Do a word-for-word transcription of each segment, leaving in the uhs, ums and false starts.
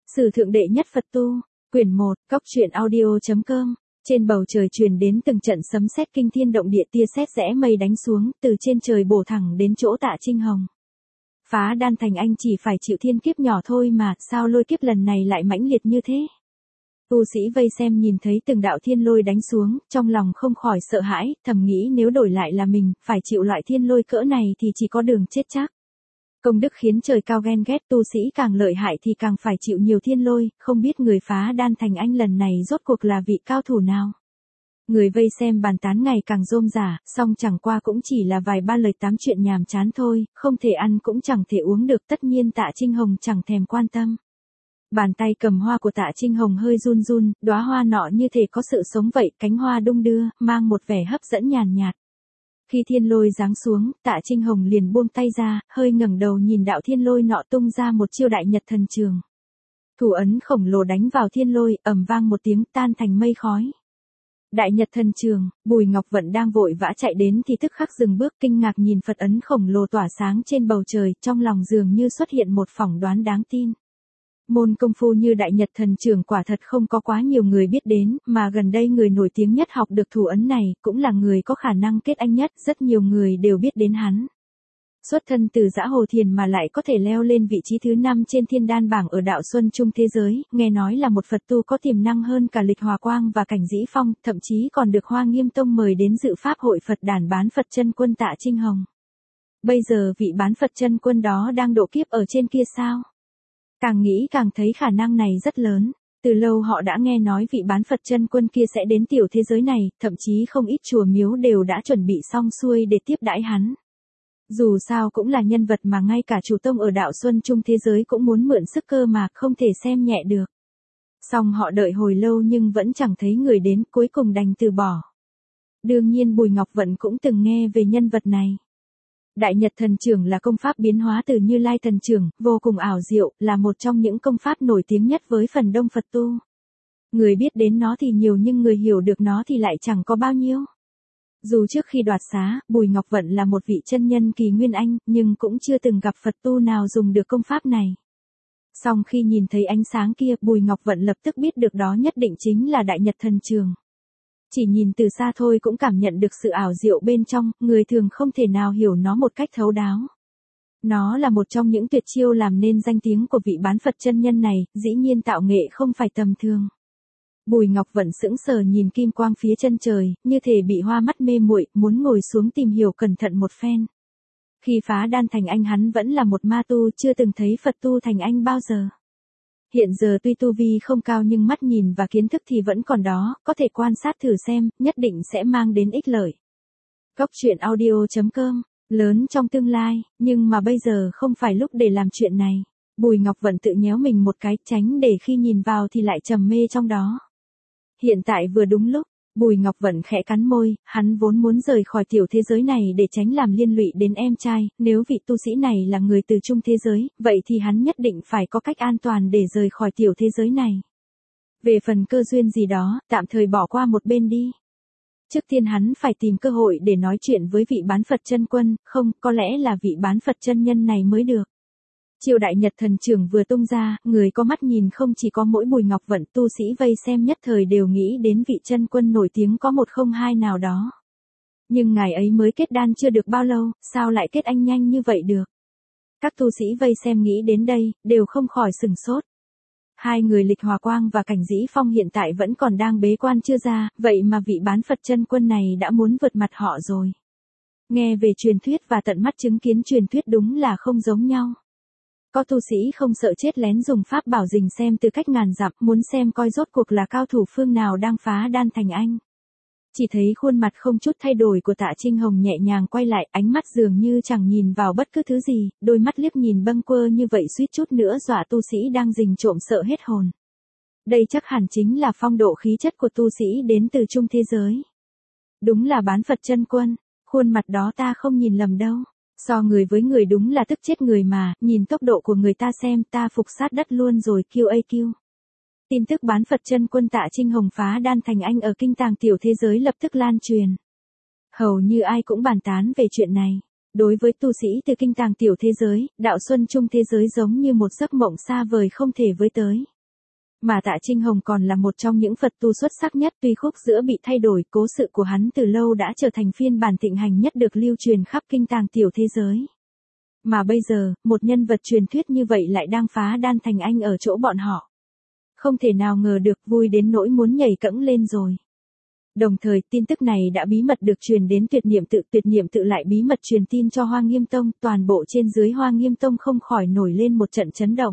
Sử thượng đệ nhất Phật tu, quyển một, cóc truyện audio.com. Trên bầu trời truyền đến từng trận sấm sét kinh thiên động địa, tia sét rẽ mây đánh xuống, từ trên trời bổ thẳng đến chỗ Tạ Trinh Hồng. Phá Đan Thành Anh chỉ phải chịu thiên kiếp nhỏ thôi mà, sao lôi kiếp lần này lại mãnh liệt như thế? Tu sĩ vây xem nhìn thấy từng đạo thiên lôi đánh xuống, trong lòng không khỏi sợ hãi, thầm nghĩ nếu đổi lại là mình, phải chịu loại thiên lôi cỡ này thì chỉ có đường chết chắc. Công đức khiến trời cao ghen ghét, tu sĩ càng lợi hại thì càng phải chịu nhiều thiên lôi, không biết người Phá Đan Thành Anh lần này rốt cuộc là vị cao thủ nào. Người vây xem bàn tán ngày càng rôm rả, song chẳng qua cũng chỉ là vài ba lời tám chuyện nhàm chán thôi, không thể ăn cũng chẳng thể uống được, tất nhiên Tạ Trinh Hồng chẳng thèm quan tâm. Bàn tay cầm hoa của Tạ Trinh Hồng hơi run run, đóa hoa nọ như thể có sự sống vậy, cánh hoa đung đưa, mang một vẻ hấp dẫn nhàn nhạt. Khi thiên lôi giáng xuống, Tạ Trinh Hồng liền buông tay ra, hơi ngẩng đầu nhìn đạo thiên lôi nọ tung ra một chiêu đại nhật thần trường. Thủ ấn khổng lồ đánh vào thiên lôi, ầm vang một tiếng tan thành mây khói. Đại nhật thần trường, Bùi Ngọc Vận đang vội vã chạy đến thì tức khắc dừng bước, kinh ngạc nhìn Phật ấn khổng lồ tỏa sáng trên bầu trời, trong lòng dường như xuất hiện một phỏng đoán đáng tin. Môn công phu như đại nhật thần trường quả thật không có quá nhiều người biết đến, mà gần đây người nổi tiếng nhất học được thủ ấn này, cũng là người có khả năng kết anh nhất, rất nhiều người đều biết đến hắn. Xuất thân từ Dã Hồ Thiền mà lại có thể leo lên vị trí thứ năm trên thiên đan bảng ở đạo Xuân Trung thế giới, nghe nói là một Phật tu có tiềm năng hơn cả Lịch Hòa Quang và Cảnh Dĩ Phong, thậm chí còn được Hoa Nghiêm Tông mời đến dự pháp hội Phật đản bán Phật chân quân Tạ Trinh Hồng. Bây giờ vị bán Phật chân quân đó đang độ kiếp ở trên kia sao? Càng nghĩ càng thấy khả năng này rất lớn, từ lâu họ đã nghe nói vị bán Phật chân quân kia sẽ đến tiểu thế giới này, thậm chí không ít chùa miếu đều đã chuẩn bị xong xuôi để tiếp đãi hắn. Dù sao cũng là nhân vật mà ngay cả chủ tông ở đạo Xuân Trung thế giới cũng muốn mượn sức cơ mà, không thể xem nhẹ được. Song họ đợi hồi lâu nhưng vẫn chẳng thấy người đến, cuối cùng đành từ bỏ. Đương nhiên Bùi Ngọc Vận cũng từng nghe về nhân vật này. Đại Nhật Thần Trường là công pháp biến hóa từ Như Lai Thần Trường, vô cùng ảo diệu, là một trong những công pháp nổi tiếng nhất với phần đông Phật tu. Người biết đến nó thì nhiều nhưng người hiểu được nó thì lại chẳng có bao nhiêu. Dù trước khi đoạt xá, Bùi Ngọc Vận là một vị chân nhân kỳ nguyên anh, nhưng cũng chưa từng gặp Phật tu nào dùng được công pháp này. Song khi nhìn thấy ánh sáng kia, Bùi Ngọc Vận lập tức biết được đó nhất định chính là Đại Nhật Thần Trường. Chỉ nhìn từ xa thôi cũng cảm nhận được sự ảo diệu bên trong, người thường không thể nào hiểu nó một cách thấu đáo. Nó là một trong những tuyệt chiêu làm nên danh tiếng của vị bán Phật chân nhân này, dĩ nhiên tạo nghệ không phải tầm thường. Bùi Ngọc Vận sững sờ nhìn kim quang phía chân trời, như thể bị hoa mắt mê muội, muốn ngồi xuống tìm hiểu cẩn thận một phen. Khi Phá Đan Thành Anh hắn vẫn là một ma tu, chưa từng thấy Phật tu thành anh bao giờ. Hiện giờ tuy tu vi không cao nhưng mắt nhìn và kiến thức thì vẫn còn đó, có thể quan sát thử xem, nhất định sẽ mang đến ích lợi. Cóc truyện audio.com, lớn trong tương lai, nhưng mà bây giờ không phải lúc để làm chuyện này. Bùi Ngọc Vận tự nhéo mình một cái, tránh để khi nhìn vào thì lại trầm mê trong đó. Hiện tại vừa đúng lúc, Bùi Ngọc Vận khẽ cắn môi, hắn vốn muốn rời khỏi tiểu thế giới này để tránh làm liên lụy đến em trai, nếu vị tu sĩ này là người từ trung thế giới, vậy thì hắn nhất định phải có cách an toàn để rời khỏi tiểu thế giới này. Về phần cơ duyên gì đó, tạm thời bỏ qua một bên đi. Trước tiên hắn phải tìm cơ hội để nói chuyện với vị bán Phật chân quân, không, có lẽ là vị bán Phật chân nhân này mới được. Chiêu Đại Nhật Thần Trường vừa tung ra, người có mắt nhìn không chỉ có mỗi Bùi Ngọc Vận, tu sĩ vây xem nhất thời đều nghĩ đến vị chân quân nổi tiếng có một không hai nào đó. Nhưng ngài ấy mới kết đan chưa được bao lâu, sao lại kết anh nhanh như vậy được? Các tu sĩ vây xem nghĩ đến đây, đều không khỏi sừng sốt. Hai người Lịch Hòa Quang và Cảnh Dĩ Phong hiện tại vẫn còn đang bế quan chưa ra, vậy mà vị bán Phật chân quân này đã muốn vượt mặt họ rồi. Nghe về truyền thuyết và tận mắt chứng kiến truyền thuyết đúng là không giống nhau. Có tu sĩ không sợ chết lén dùng pháp bảo rình xem từ cách ngàn dặm, muốn xem coi rốt cuộc là cao thủ phương nào đang Phá Đan Thành Anh. Chỉ thấy khuôn mặt không chút thay đổi của Tạ Trinh Hồng nhẹ nhàng quay lại, ánh mắt dường như chẳng nhìn vào bất cứ thứ gì, đôi mắt liếc nhìn bâng quơ như vậy suýt chút nữa dọa tu sĩ đang rình trộm sợ hết hồn. Đây chắc hẳn chính là phong độ khí chất của tu sĩ đến từ trung thế giới. Đúng là bán Phật chân quân, khuôn mặt đó ta không nhìn lầm đâu. So người với người đúng là tức chết người mà, nhìn tốc độ của người ta xem ta phục sát đất luôn rồi kiu a kiu. Tin tức bán Phật chân quân Tạ Trinh Hồng Phá Đan Thành Anh ở kinh tàng tiểu thế giới lập tức lan truyền. Hầu như ai cũng bàn tán về chuyện này. Đối với tu sĩ từ kinh tàng tiểu thế giới, đạo Xuân Trung thế giới giống như một giấc mộng xa vời không thể với tới. Mà Tạ Trinh Hồng còn là một trong những Phật tu xuất sắc nhất, tuy khúc giữa bị thay đổi, cố sự của hắn từ lâu đã trở thành phiên bản thịnh hành nhất được lưu truyền khắp kinh tàng tiểu thế giới. Mà bây giờ, một nhân vật truyền thuyết như vậy lại đang phá đan thành anh ở chỗ bọn họ. Không thể nào ngờ được, vui đến nỗi muốn nhảy cẫng lên rồi. Đồng thời, tin tức này đã bí mật được truyền đến Tuyệt Niệm Tự, Tuyệt Niệm Tự lại bí mật truyền tin cho Hoa Nghiêm Tông, toàn bộ trên dưới Hoa Nghiêm Tông không khỏi nổi lên một trận chấn động.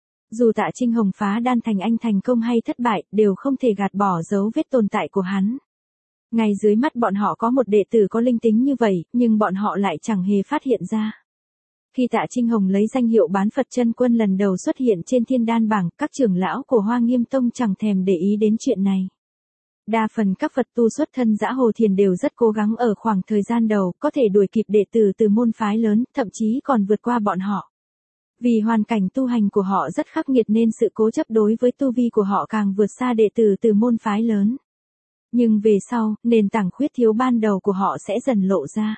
Dù Tạ Trinh Hồng phá đan thành anh thành công hay thất bại, đều không thể gạt bỏ dấu vết tồn tại của hắn. Ngay dưới mắt bọn họ có một đệ tử có linh tính như vậy, nhưng bọn họ lại chẳng hề phát hiện ra. Khi Tạ Trinh Hồng lấy danh hiệu bán Phật chân quân lần đầu xuất hiện trên thiên đan bảng, các trưởng lão của Hoa Nghiêm Tông chẳng thèm để ý đến chuyện này. Đa phần các Phật tu xuất thân Dã Hồ Thiền đều rất cố gắng ở khoảng thời gian đầu, có thể đuổi kịp đệ tử từ môn phái lớn, thậm chí còn vượt qua bọn họ. Vì hoàn cảnh tu hành của họ rất khắc nghiệt nên sự cố chấp đối với tu vi của họ càng vượt xa đệ tử từ môn phái lớn. Nhưng về sau, nền tảng khuyết thiếu ban đầu của họ sẽ dần lộ ra.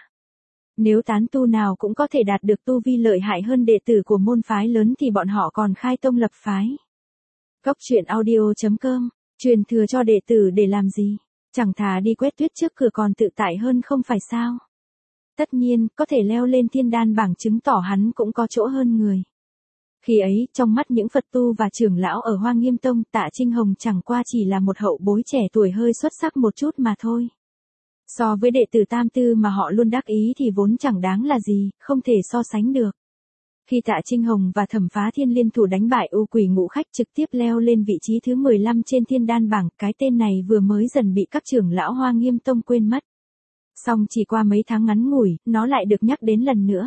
Nếu tán tu nào cũng có thể đạt được tu vi lợi hại hơn đệ tử của môn phái lớn thì bọn họ còn khai tông lập phái. Cốc truyện audio chấm com, truyền thừa cho đệ tử để làm gì? Chẳng thà đi quét tuyết trước cửa còn tự tại hơn không phải sao? Tất nhiên, có thể leo lên thiên đan bảng chứng tỏ hắn cũng có chỗ hơn người. Khi ấy, trong mắt những Phật tu và trưởng lão ở Hoa Nghiêm Tông, Tạ Trinh Hồng chẳng qua chỉ là một hậu bối trẻ tuổi hơi xuất sắc một chút mà thôi. So với đệ tử tam tư mà họ luôn đắc ý thì vốn chẳng đáng là gì, không thể so sánh được. Khi Tạ Trinh Hồng và Thẩm Phá Thiên liên thủ đánh bại U Quỷ Ngũ Khách trực tiếp leo lên vị trí thứ mười lăm trên thiên đan bảng, cái tên này vừa mới dần bị các trưởng lão Hoa Nghiêm Tông quên mất. Song chỉ qua mấy tháng ngắn ngủi, nó lại được nhắc đến lần nữa.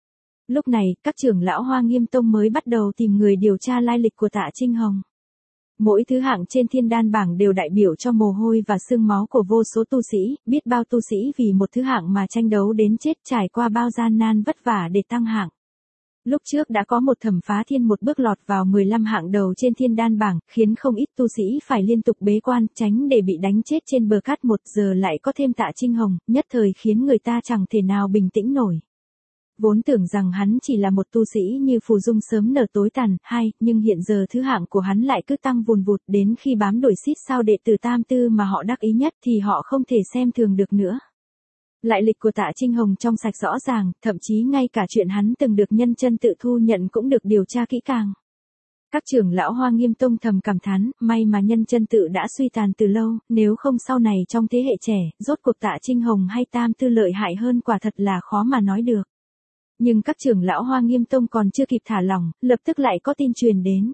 Lúc này, các trưởng lão Hoa Nghiêm Tông mới bắt đầu tìm người điều tra lai lịch của Tạ Trinh Hồng. Mỗi thứ hạng trên thiên đan bảng đều đại biểu cho mồ hôi và xương máu của vô số tu sĩ, biết bao tu sĩ vì một thứ hạng mà tranh đấu đến chết, trải qua bao gian nan vất vả để tăng hạng. Lúc trước đã có một Thẩm Phá Thiên một bước lọt vào mười lăm hạng đầu trên thiên đan bảng, khiến không ít tu sĩ phải liên tục bế quan, tránh để bị đánh chết trên bờ cát, một giờ lại có thêm Tạ Trinh Hồng, nhất thời khiến người ta chẳng thể nào bình tĩnh nổi. Vốn tưởng rằng hắn chỉ là một tu sĩ như phù dung sớm nở tối tàn, hai, nhưng hiện giờ thứ hạng của hắn lại cứ tăng vùn vụt, đến khi bám đuổi xít sao đệ tử tam tư mà họ đắc ý nhất thì họ không thể xem thường được nữa. Lại lịch của Tạ Trinh Hồng trong sạch rõ ràng, thậm chí ngay cả chuyện hắn từng được nhân chân tự thu nhận cũng được điều tra kỹ càng. Các trưởng lão Hoa Nghiêm Tông thầm cảm thán, may mà nhân chân tự đã suy tàn từ lâu, nếu không sau này trong thế hệ trẻ, rốt cuộc Tạ Trinh Hồng hay tam tư lợi hại hơn quả thật là khó mà nói được. Nhưng các trưởng lão Hoa Nghiêm Tông còn chưa kịp thả lỏng, lập tức lại có tin truyền đến.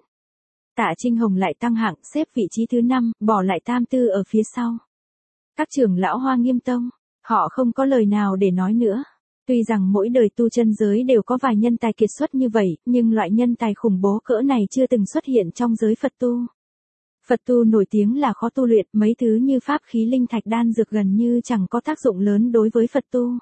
Tạ Trinh Hồng lại tăng hạng, xếp vị trí thứ năm, bỏ lại tam tư ở phía sau. Các trưởng lão Hoa Nghiêm Tông, họ không có lời nào để nói nữa. Tuy rằng mỗi đời tu chân giới đều có vài nhân tài kiệt xuất như vậy, nhưng loại nhân tài khủng bố cỡ này chưa từng xuất hiện trong giới Phật tu. Phật tu nổi tiếng là khó tu luyện, mấy thứ như pháp khí linh thạch đan dược gần như chẳng có tác dụng lớn đối với Phật tu.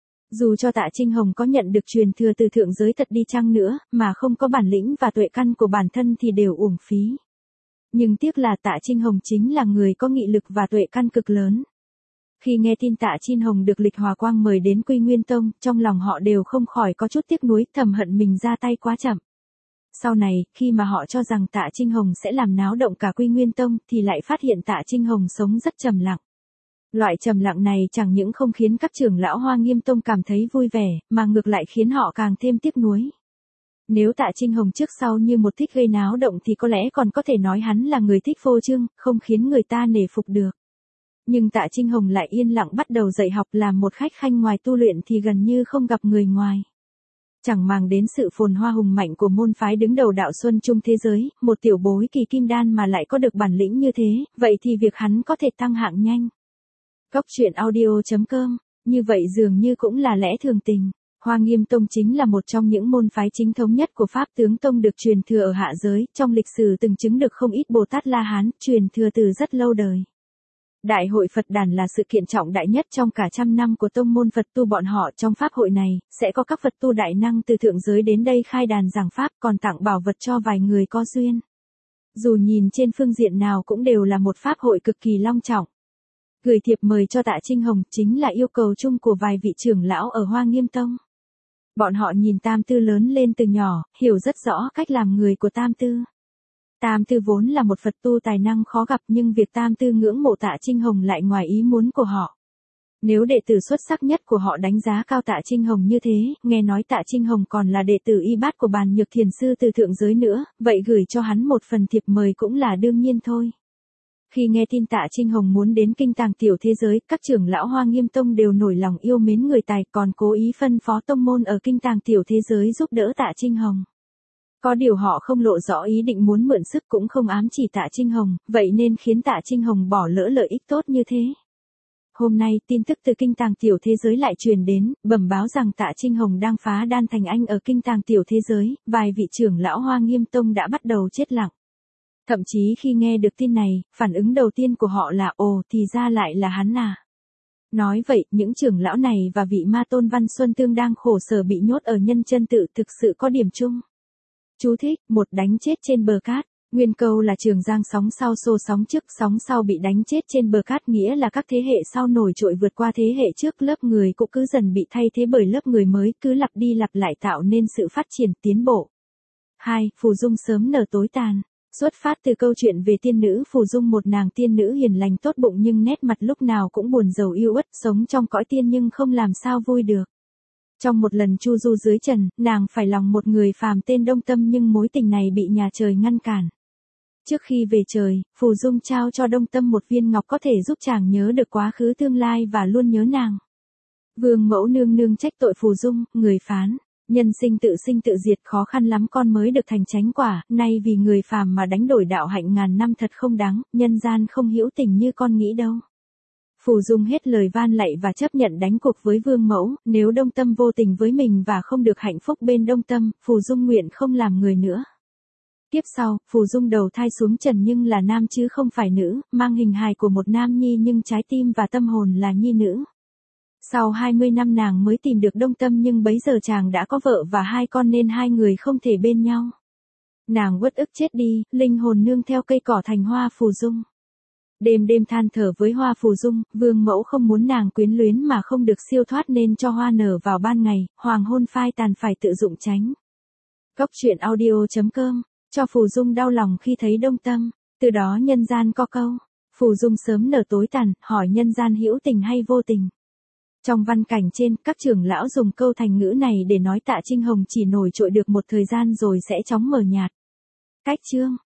Dù cho Tạ Trinh Hồng có nhận được truyền thừa từ thượng giới thật đi chăng nữa, mà không có bản lĩnh và tuệ căn của bản thân thì đều uổng phí. Nhưng tiếc là Tạ Trinh Hồng chính là người có nghị lực và tuệ căn cực lớn. Khi nghe tin Tạ Trinh Hồng được Lịch Hòa Quang mời đến Quy Nguyên Tông, trong lòng họ đều không khỏi có chút tiếc nuối, thầm hận mình ra tay quá chậm. Sau này, khi mà họ cho rằng Tạ Trinh Hồng sẽ làm náo động cả Quy Nguyên Tông, thì lại phát hiện Tạ Trinh Hồng sống rất trầm lặng. Loại trầm lặng này chẳng những không khiến các trưởng lão Hoa Nghiêm Tông cảm thấy vui vẻ, mà ngược lại khiến họ càng thêm tiếc nuối. Nếu Tạ Trinh Hồng trước sau như một thích gây náo động thì có lẽ còn có thể nói hắn là người thích phô trương, không khiến người ta nể phục được. Nhưng Tạ Trinh Hồng lại yên lặng bắt đầu dạy học, làm một khách khanh ngoài tu luyện thì gần như không gặp người ngoài. Chẳng màng đến sự phồn hoa hùng mạnh của môn phái đứng đầu đạo Xuân Trung thế giới, một tiểu bối kỳ kim đan mà lại có được bản lĩnh như thế, vậy thì việc hắn có thể tăng hạng nhanh. Cốc truyện audio chấm com, như vậy dường như cũng là lẽ thường tình. Hoa Nghiêm Tông chính là một trong những môn phái chính thống nhất của Pháp Tướng Tông được truyền thừa ở hạ giới, trong lịch sử từng chứng được không ít Bồ Tát La Hán, truyền thừa từ rất lâu đời. Đại hội Phật đàn là sự kiện trọng đại nhất trong cả trăm năm của tông môn Phật tu bọn họ. Trong pháp hội này, sẽ có các Phật tu đại năng từ thượng giới đến đây khai đàn giảng pháp, còn tặng bảo vật cho vài người có duyên. Dù nhìn trên phương diện nào cũng đều là một pháp hội cực kỳ long trọng. Gửi thiệp mời cho Tạ Trinh Hồng chính là yêu cầu chung của vài vị trưởng lão ở Hoa Nghiêm Tông. Bọn họ nhìn tam tư lớn lên từ nhỏ, hiểu rất rõ cách làm người của tam tư. Tam Tư vốn là một Phật tu tài năng khó gặp nhưng việc Tam Tư ngưỡng mộ Tạ Trinh Hồng lại ngoài ý muốn của họ. Nếu đệ tử xuất sắc nhất của họ đánh giá cao Tạ Trinh Hồng như thế, nghe nói Tạ Trinh Hồng còn là đệ tử y bát của Bàn Nhược Thiền sư từ thượng giới nữa, vậy gửi cho hắn một phần thiệp mời cũng là đương nhiên thôi. Khi nghe tin Tạ Trinh Hồng muốn đến kinh tàng tiểu thế giới, các trưởng lão Hoa Nghiêm Tông đều nổi lòng yêu mến người tài, còn cố ý phân phó tông môn ở kinh tàng tiểu thế giới giúp đỡ Tạ Trinh Hồng. Có điều họ không lộ rõ ý định muốn mượn sức cũng không ám chỉ Tạ Trinh Hồng, vậy nên khiến Tạ Trinh Hồng bỏ lỡ lợi ích tốt như thế. Hôm nay, tin tức từ kinh tàng tiểu thế giới lại truyền đến, bẩm báo rằng Tạ Trinh Hồng đang phá đan thành anh ở kinh tàng tiểu thế giới, vài vị trưởng lão Hoa Nghiêm Tông đã bắt đầu chết lặng. Thậm chí khi nghe được tin này, phản ứng đầu tiên của họ là ồ thì ra lại là hắn à. Nói vậy, những trưởng lão này và vị ma tôn Văn Xuân Tương đang khổ sở bị nhốt ở nhân chân tự thực sự có điểm chung. Chú thích, một đánh chết trên bờ cát. Nguyên câu là Trường Giang sóng sau xô sóng trước, sóng sau bị đánh chết trên bờ cát nghĩa là các thế hệ sau nổi trội vượt qua thế hệ trước, lớp người cũng cứ dần bị thay thế bởi lớp người mới, cứ lặp đi lặp lại tạo nên sự phát triển tiến bộ. hai. Phù Dung sớm nở tối tàn. Xuất phát từ câu chuyện về tiên nữ Phù Dung, một nàng tiên nữ hiền lành tốt bụng nhưng nét mặt lúc nào cũng buồn rầu yêu uất, sống trong cõi tiên nhưng không làm sao vui được. Trong một lần chu du dưới trần, nàng phải lòng một người phàm tên Đông Tâm nhưng mối tình này bị nhà trời ngăn cản. Trước khi về trời, Phù Dung trao cho Đông Tâm một viên ngọc có thể giúp chàng nhớ được quá khứ tương lai và luôn nhớ nàng. Vương mẫu nương nương trách tội Phù Dung, người phán, nhân sinh tự sinh tự diệt, khó khăn lắm con mới được thành chánh quả, nay vì người phàm mà đánh đổi đạo hạnh ngàn năm thật không đáng, nhân gian không hữu tình như con nghĩ đâu. Phù Dung hết lời van lạy và chấp nhận đánh cuộc với Vương mẫu, nếu Đông Tâm vô tình với mình và không được hạnh phúc bên Đông Tâm, Phù Dung nguyện không làm người nữa. Tiếp sau, Phù Dung đầu thai xuống trần nhưng là nam chứ không phải nữ, mang hình hài của một nam nhi nhưng trái tim và tâm hồn là nhi nữ. Sau hai mươi năm nàng mới tìm được Đông Tâm nhưng bấy giờ chàng đã có vợ và hai con nên hai người không thể bên nhau. Nàng uất ức chết đi, linh hồn nương theo cây cỏ thành hoa Phù Dung. Đêm đêm than thở với hoa Phù Dung, Vương mẫu không muốn nàng quyến luyến mà không được siêu thoát nên cho hoa nở vào ban ngày, hoàng hôn phai tàn phải tự dụng tránh. Góc truyện audio chấm com, cho Phù Dung đau lòng khi thấy Đông Tâm, từ đó nhân gian có câu, Phù Dung sớm nở tối tàn, hỏi nhân gian hữu tình hay vô tình. Trong văn cảnh trên, các trưởng lão dùng câu thành ngữ này để nói Tạ Trinh Hồng chỉ nổi trội được một thời gian rồi sẽ chóng mờ nhạt. Cách chương